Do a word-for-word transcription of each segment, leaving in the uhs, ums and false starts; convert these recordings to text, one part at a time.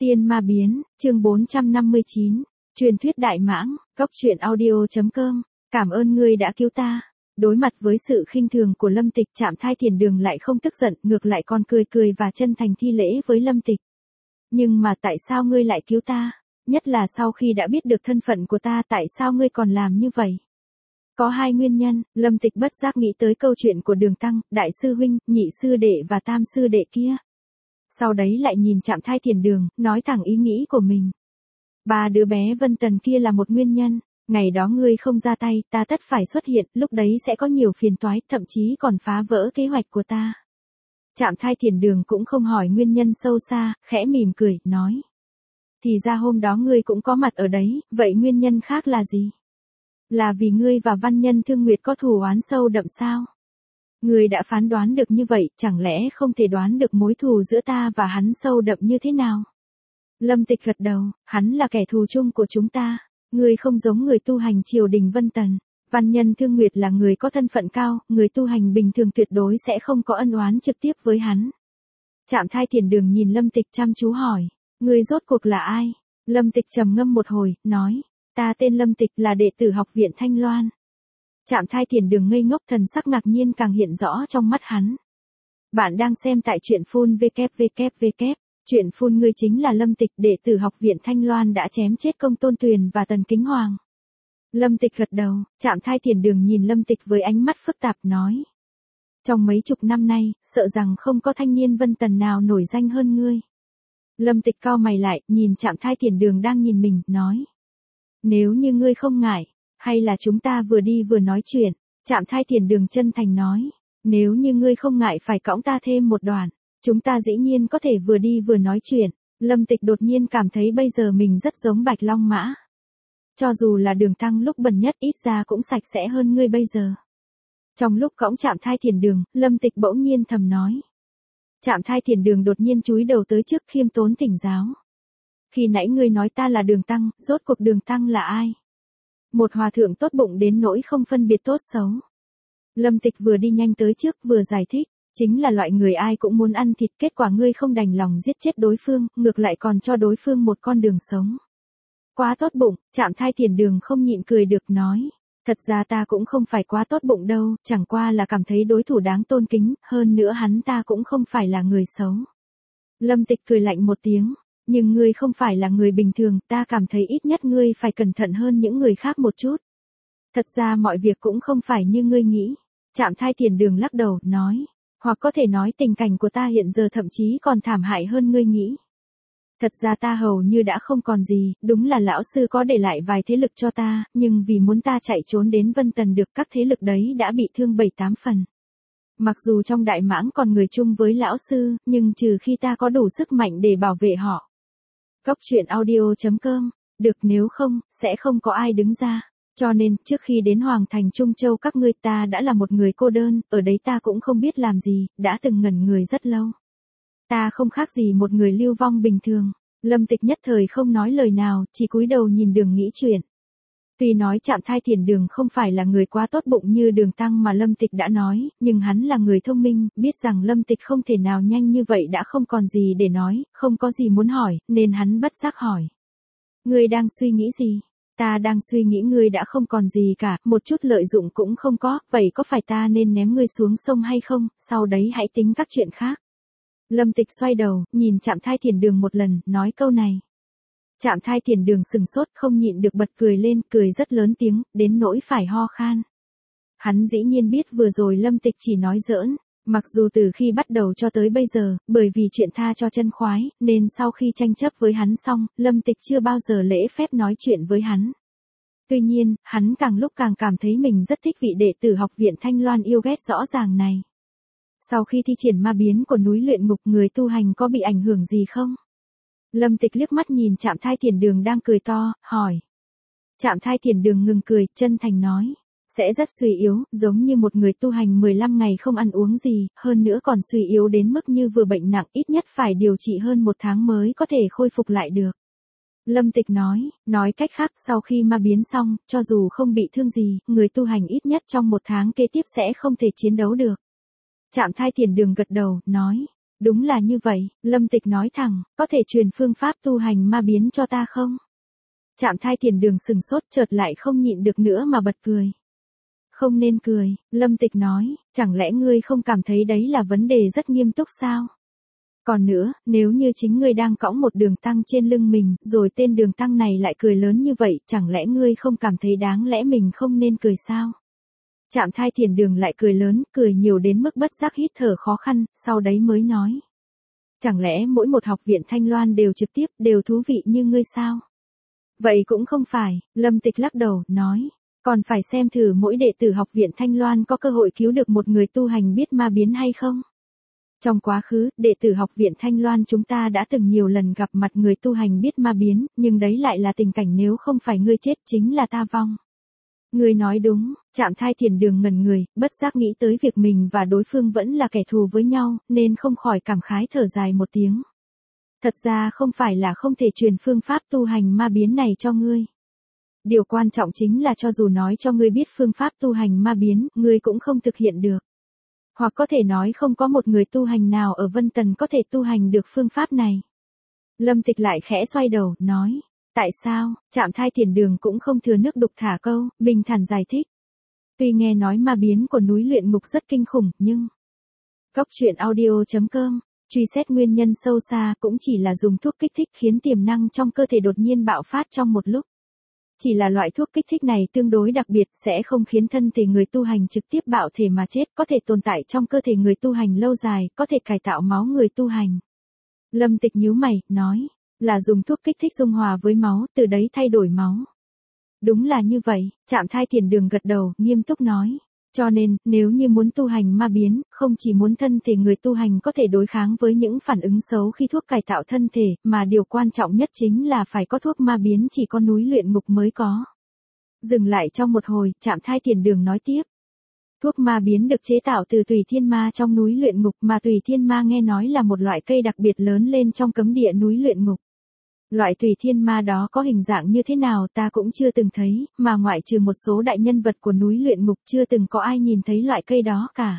Tiên ma biến, chương bốn trăm năm mươi chín. Truyền thuyết đại mãng, cốc truyện audio.com. Cảm ơn ngươi đã cứu ta. Đối mặt với sự khinh thường của Lâm Tịch, Trạm Thai Thiền Đường lại không tức giận, ngược lại còn cười cười và chân thành thi lễ với Lâm Tịch. Nhưng mà tại sao ngươi lại cứu ta? Nhất là sau khi đã biết được thân phận của ta, tại sao ngươi còn làm như vậy? Có hai nguyên nhân. Lâm Tịch bất giác nghĩ tới câu chuyện của Đường Tăng, đại sư huynh, nhị sư đệ và tam sư đệ kia. Sau đấy lại nhìn Trạm Thai Thiền Đường, nói thẳng ý nghĩ của mình. Ba đứa bé Vân Tần kia là một nguyên nhân. Ngày đó ngươi không ra tay, ta tất phải xuất hiện, lúc đấy sẽ có nhiều phiền toái, thậm chí còn phá vỡ kế hoạch của ta. Trạm Thai Thiền Đường cũng không hỏi nguyên nhân sâu xa, khẽ mỉm cười, nói. Thì ra hôm đó ngươi cũng có mặt ở đấy, vậy nguyên nhân khác là gì? Là vì ngươi và Văn Nhân Thương Nguyệt có thù oán sâu đậm sao? Ngươi đã phán đoán được như vậy, chẳng lẽ không thể đoán được mối thù giữa ta và hắn sâu đậm như thế nào? Lâm Tịch gật đầu, hắn là kẻ thù chung của chúng ta. Ngươi không giống người tu hành triều đình Vân Tần. Văn Nhân Thương Nguyệt là người có thân phận cao, người tu hành bình thường tuyệt đối sẽ không có ân oán trực tiếp với hắn. Trạm Thai Thiền Đường nhìn Lâm Tịch chăm chú hỏi, ngươi rốt cuộc là ai? Lâm Tịch trầm ngâm một hồi, nói, ta tên Lâm Tịch, là đệ tử học viện Thanh Loan. Trạm Thai Thiền Đường ngây ngốc, thần sắc ngạc nhiên càng hiện rõ trong mắt hắn. Bạn đang xem tại truyện phun www. Truyện phun ngươi chính là Lâm Tịch, đệ tử học viện Thanh Loan đã chém chết Công Tôn Tuyền và Tần Kính Hoàng. Lâm Tịch gật đầu, Trạm Thai Thiền Đường nhìn Lâm Tịch với ánh mắt phức tạp nói. Trong mấy chục năm nay, sợ rằng không có thanh niên Vân Tần nào nổi danh hơn ngươi. Lâm Tịch cau mày lại, nhìn Trạm Thai Thiền Đường đang nhìn mình, nói. Nếu như ngươi không ngại, hay là chúng ta vừa đi vừa nói chuyện? Trạm Thai Thiền Đường chân thành nói. Nếu như ngươi không ngại phải cõng ta thêm một đoạn, chúng ta dĩ nhiên có thể vừa đi vừa nói chuyện. Lâm Tịch đột nhiên cảm thấy bây giờ mình rất giống Bạch Long Mã. Cho dù là Đường Tăng lúc bần nhất, ít ra cũng sạch sẽ hơn ngươi bây giờ. Trong lúc cõng Trạm Thai Thiền Đường, Lâm Tịch bỗng nhiên thầm nói. Trạm Thai Thiền Đường đột nhiên chúi đầu tới trước, khiêm tốn thỉnh giáo. Khi nãy ngươi nói ta là Đường Tăng, rốt cuộc Đường Tăng là ai? Một hòa thượng tốt bụng đến nỗi không phân biệt tốt xấu. Lâm Tịch vừa đi nhanh tới trước vừa giải thích. Chính là loại người ai cũng muốn ăn thịt, kết quả ngươi không đành lòng giết chết đối phương, ngược lại còn cho đối phương một con đường sống. Quá tốt bụng. Trạm Thai Thiền Đường không nhịn cười được nói. Thật ra ta cũng không phải quá tốt bụng đâu, chẳng qua là cảm thấy đối thủ đáng tôn kính, hơn nữa hắn ta cũng không phải là người xấu. Lâm Tịch cười lạnh một tiếng, nhưng ngươi không phải là người bình thường, ta cảm thấy ít nhất ngươi phải cẩn thận hơn những người khác một chút. Thật ra mọi việc cũng không phải như ngươi nghĩ. Trạm Thai Thiền Đường lắc đầu, nói. Hoặc có thể nói tình cảnh của ta hiện giờ thậm chí còn thảm hại hơn ngươi nghĩ. Thật ra ta hầu như đã không còn gì, đúng là lão sư có để lại vài thế lực cho ta, nhưng vì muốn ta chạy trốn đến Vân Tần được, các thế lực đấy đã bị thương bảy tám phần. Mặc dù trong đại mãng còn người chung với lão sư, nhưng trừ khi ta có đủ sức mạnh để bảo vệ họ. Cốc truyện audio.com. Được, nếu không, sẽ không có ai đứng ra. Cho nên, trước khi đến Hoàng Thành Trung Châu các ngươi, ta đã là một người cô đơn, ở đấy ta cũng không biết làm gì, đã từng ngẩn người rất lâu. Ta không khác gì một người lưu vong bình thường. Lâm Tịch nhất thời không nói lời nào, chỉ cúi đầu nhìn Đường nghĩ chuyện. Tuy nói Trạm Thai Thiền Đường không phải là người quá tốt bụng như Đường Tăng mà Lâm Tịch đã nói, nhưng hắn là người thông minh, biết rằng Lâm Tịch không thể nào nhanh như vậy đã không còn gì để nói, không có gì muốn hỏi, nên hắn bất giác hỏi. Ngươi đang suy nghĩ gì? Ta đang suy nghĩ ngươi đã không còn gì cả, một chút lợi dụng cũng không có, vậy có phải ta nên ném ngươi xuống sông hay không, sau đấy hãy tính các chuyện khác. Lâm Tịch xoay đầu, nhìn Trạm Thai Thiền Đường một lần, nói câu này. Trạm Thai Thiền Đường sừng sốt, không nhịn được bật cười lên, cười rất lớn tiếng, đến nỗi phải ho khan. Hắn dĩ nhiên biết vừa rồi Lâm Tịch chỉ nói giỡn, mặc dù từ khi bắt đầu cho tới bây giờ, bởi vì chuyện tha cho chân khoái, nên sau khi tranh chấp với hắn xong, Lâm Tịch chưa bao giờ lễ phép nói chuyện với hắn. Tuy nhiên, hắn càng lúc càng cảm thấy mình rất thích vị đệ tử học viện Thanh Loan yêu ghét rõ ràng này. Sau khi thi triển ma biến của núi luyện ngục, người tu hành có bị ảnh hưởng gì không? Lâm Tịch liếc mắt nhìn Trạm Thai Thiền Đường đang cười to, hỏi. Trạm Thai Thiền Đường ngừng cười, chân thành nói. Sẽ rất suy yếu, giống như một người tu hành mười lăm ngày không ăn uống gì, hơn nữa còn suy yếu đến mức như vừa bệnh nặng, ít nhất phải điều trị hơn một tháng mới có thể khôi phục lại được. Lâm Tịch nói, nói cách khác, sau khi ma biến xong, cho dù không bị thương gì, người tu hành ít nhất trong một tháng kế tiếp sẽ không thể chiến đấu được. Trạm Thai Thiền Đường gật đầu, nói, Đúng là như vậy, Lâm Tịch nói thẳng, có thể truyền phương pháp tu hành ma biến cho ta không? Trạm Thai Thiền Đường sừng sốt chợt lại không nhịn được nữa mà bật cười. Không nên cười, Lâm Tịch nói, chẳng lẽ ngươi không cảm thấy đấy là vấn đề rất nghiêm túc sao? Còn nữa, nếu như chính ngươi đang cõng một đường tăng trên lưng mình, rồi tên đường tăng này lại cười lớn như vậy, chẳng lẽ ngươi không cảm thấy đáng lẽ mình không nên cười sao? Trạm Thai Thiền Đường lại cười lớn, cười nhiều đến mức bất giác hít thở khó khăn, sau đấy mới nói. Chẳng lẽ mỗi một học viện Thanh Loan đều trực tiếp, đều thú vị như ngươi sao? Vậy cũng không phải, Lâm Tịch lắc đầu, nói. Còn phải xem thử mỗi đệ tử học viện Thanh Loan có cơ hội cứu được một người tu hành biết ma biến hay không? Trong quá khứ, đệ tử học viện Thanh Loan chúng ta đã từng nhiều lần gặp mặt người tu hành biết ma biến, nhưng đấy lại là tình cảnh nếu không phải ngươi chết chính là ta vong. Ngươi nói đúng, Trạm Thai Thiền Đường ngẩn người, bất giác nghĩ tới việc mình và đối phương vẫn là kẻ thù với nhau, nên không khỏi cảm khái thở dài một tiếng. Thật ra không phải là không thể truyền phương pháp tu hành ma biến này cho ngươi. Điều quan trọng chính là cho dù nói cho ngươi biết phương pháp tu hành ma biến, ngươi cũng không thực hiện được. Hoặc có thể nói không có một người tu hành nào ở Vân Tần có thể tu hành được phương pháp này. Lâm Tịch lại khẽ xoay đầu, nói. Tại sao, Trạm Thai Thiền Đường cũng không thừa nước đục thả câu, bình thản giải thích. Tuy nghe nói ma biến của núi luyện ngục rất kinh khủng, nhưng... Góc truyện audio chấm com, truy xét nguyên nhân sâu xa cũng chỉ là dùng thuốc kích thích khiến tiềm năng trong cơ thể đột nhiên bạo phát trong một lúc. Chỉ là loại thuốc kích thích này tương đối đặc biệt, sẽ không khiến thân thể người tu hành trực tiếp bạo thể mà chết, có thể tồn tại trong cơ thể người tu hành lâu dài, có thể cải tạo máu người tu hành. Lâm Tịch nhíu mày, nói, là dùng thuốc kích thích dung hòa với máu, từ đấy thay đổi máu. Đúng là như vậy, Trạm Thai Thiền Đường gật đầu, nghiêm túc nói. Cho nên, nếu như muốn tu hành ma biến, không chỉ muốn thân thể người tu hành có thể đối kháng với những phản ứng xấu khi thuốc cải tạo thân thể, mà điều quan trọng nhất chính là phải có thuốc ma biến chỉ có núi luyện ngục mới có. Dừng lại trong một hồi, Trạm Thai Thiền Đường nói tiếp. Thuốc ma biến được chế tạo từ tùy thiên ma trong núi luyện ngục, mà tùy thiên ma nghe nói là một loại cây đặc biệt lớn lên trong cấm địa núi luyện ngục. Loại tùy thiên ma đó có hình dạng như thế nào ta cũng chưa từng thấy, mà ngoại trừ một số đại nhân vật của núi luyện ngục chưa từng có ai nhìn thấy loại cây đó cả.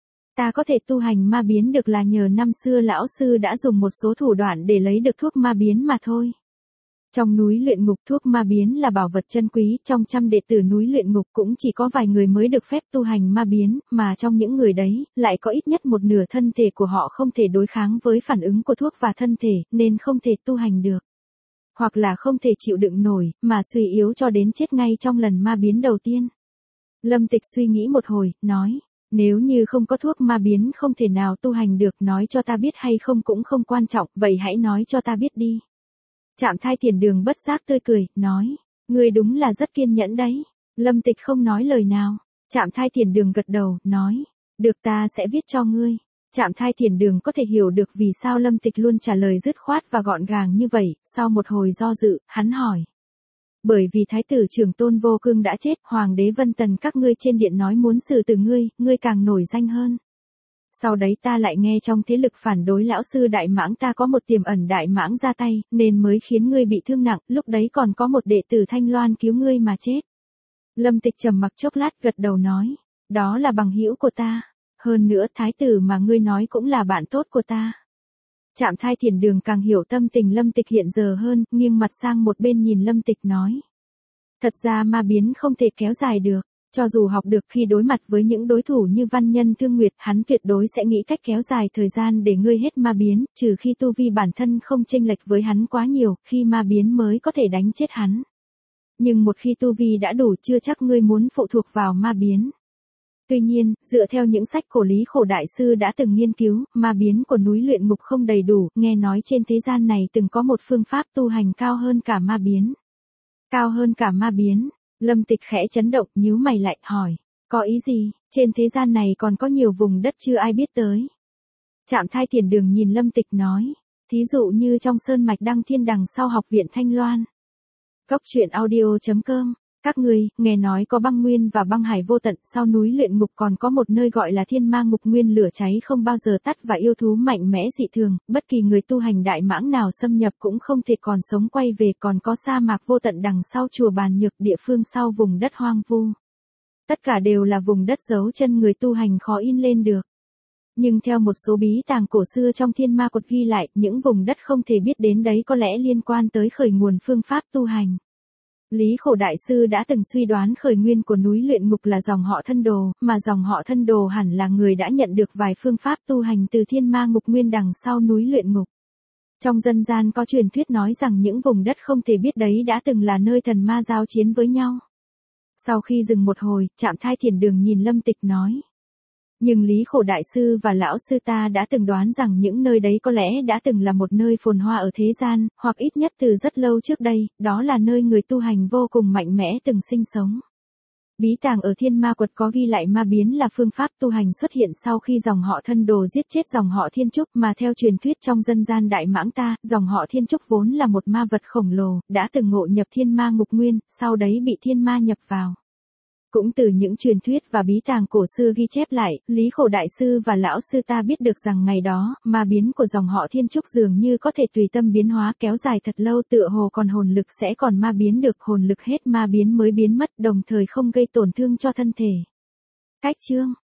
Ta có thể tu hành ma biến được là nhờ năm xưa lão sư đã dùng một số thủ đoạn để lấy được thuốc ma biến mà thôi. Trong núi luyện ngục thuốc ma biến là bảo vật chân quý, trong trăm đệ tử núi luyện ngục cũng chỉ có vài người mới được phép tu hành ma biến, mà trong những người đấy, lại có ít nhất một nửa thân thể của họ không thể đối kháng với phản ứng của thuốc và thân thể, nên không thể tu hành được. Hoặc là không thể chịu đựng nổi, mà suy yếu cho đến chết ngay trong lần ma biến đầu tiên. Lâm Tịch suy nghĩ một hồi, nói, nếu như không có thuốc ma biến không thể nào tu hành được, nói cho ta biết hay không cũng không quan trọng, vậy hãy nói cho ta biết đi. Trạm Thai Thiền Đường bất giác tươi cười, nói, ngươi đúng là rất kiên nhẫn đấy. Lâm Tịch không nói lời nào. Trạm Thai Thiền Đường gật đầu, nói, được ta sẽ viết cho ngươi. Trạm Thai Thiền Đường có thể hiểu được vì sao Lâm Tịch luôn trả lời dứt khoát và gọn gàng như vậy, sau một hồi do dự, hắn hỏi. Bởi vì Thái tử Trưởng Tôn Vô Cương đã chết, Hoàng đế Vân Tần các ngươi trên điện nói muốn xử tử ngươi, ngươi càng nổi danh hơn. Sau đấy ta lại nghe trong thế lực phản đối lão sư Đại Mãng ta có một tiềm ẩn Đại Mãng ra tay, nên mới khiến ngươi bị thương nặng, lúc đấy còn có một đệ tử Thanh Loan cứu ngươi mà chết. Lâm Tịch trầm mặc chốc lát gật đầu nói, đó là bằng hữu của ta. Hơn nữa thái tử mà ngươi nói cũng là bạn tốt của ta. Trạm Thai Thiền Đường càng hiểu tâm tình Lâm Tịch hiện giờ hơn, nghiêng mặt sang một bên nhìn Lâm Tịch nói. Thật ra ma biến không thể kéo dài được, cho dù học được khi đối mặt với những đối thủ như Văn Nhân Thương Nguyệt, hắn tuyệt đối sẽ nghĩ cách kéo dài thời gian để ngươi hết ma biến, trừ khi tu vi bản thân không chênh lệch với hắn quá nhiều, khi ma biến mới có thể đánh chết hắn. Nhưng một khi tu vi đã đủ chưa chắc ngươi muốn phụ thuộc vào ma biến. Tuy nhiên, dựa theo những sách cổ lý khổ đại sư đã từng nghiên cứu, ma biến của núi luyện ngục không đầy đủ, nghe nói trên thế gian này từng có một phương pháp tu hành cao hơn cả ma biến. Cao hơn cả ma biến, Lâm Tịch khẽ chấn động, nhíu mày lại, hỏi, có ý gì, trên thế gian này còn có nhiều vùng đất chưa ai biết tới. Trạm Thai Thiền Đường nhìn Lâm Tịch nói, thí dụ như trong sơn mạch Đăng Thiên đằng sau học viện Thanh Loan. Góc truyện audio chấm com. Các ngươi, nghe nói có băng nguyên và băng hải vô tận, sau núi luyện ngục còn có một nơi gọi là thiên ma ngục nguyên, lửa cháy không bao giờ tắt và yêu thú mạnh mẽ dị thường, bất kỳ người tu hành Đại Mãng nào xâm nhập cũng không thể còn sống quay về, còn có sa mạc vô tận đằng sau chùa Bàn Nhược, địa phương sau vùng đất hoang vu. Tất cả đều là vùng đất giấu chân người tu hành khó in lên được. Nhưng theo một số bí tàng cổ xưa trong Thiên Ma Quật ghi lại, những vùng đất không thể biết đến đấy có lẽ liên quan tới khởi nguồn phương pháp tu hành. Lý Khổ Đại Sư đã từng suy đoán khởi nguyên của núi Luyện Ngục là dòng họ Thân Đồ, mà dòng họ Thân Đồ hẳn là người đã nhận được vài phương pháp tu hành từ Thiên Ma Ngục Nguyên đằng sau núi Luyện Ngục. Trong dân gian có truyền thuyết nói rằng những vùng đất không thể biết đấy đã từng là nơi thần ma giao chiến với nhau. Sau khi dừng một hồi, Trạm Thai Thiền Đường nhìn Lâm Tịch nói. Nhưng Lý Khổ Đại Sư và Lão Sư ta đã từng đoán rằng những nơi đấy có lẽ đã từng là một nơi phồn hoa ở thế gian, hoặc ít nhất từ rất lâu trước đây, đó là nơi người tu hành vô cùng mạnh mẽ từng sinh sống. Bí tàng ở Thiên Ma Quật có ghi lại ma biến là phương pháp tu hành xuất hiện sau khi dòng họ Thân Đồ giết chết dòng họ Thiên Trúc, mà theo truyền thuyết trong dân gian Đại Mãng ta, dòng họ Thiên Trúc vốn là một ma vật khổng lồ, đã từng ngộ nhập Thiên Ma Ngục Nguyên, sau đấy bị thiên ma nhập vào. Cũng từ những truyền thuyết và bí tàng cổ xưa ghi chép lại, Lý Khổ Đại Sư và Lão Sư ta biết được rằng ngày đó, ma biến của dòng họ Thiên Trúc dường như có thể tùy tâm biến hóa kéo dài thật lâu, tựa hồ còn hồn lực sẽ còn ma biến được, hồn lực hết ma biến mới biến mất, đồng thời không gây tổn thương cho thân thể. Cách chương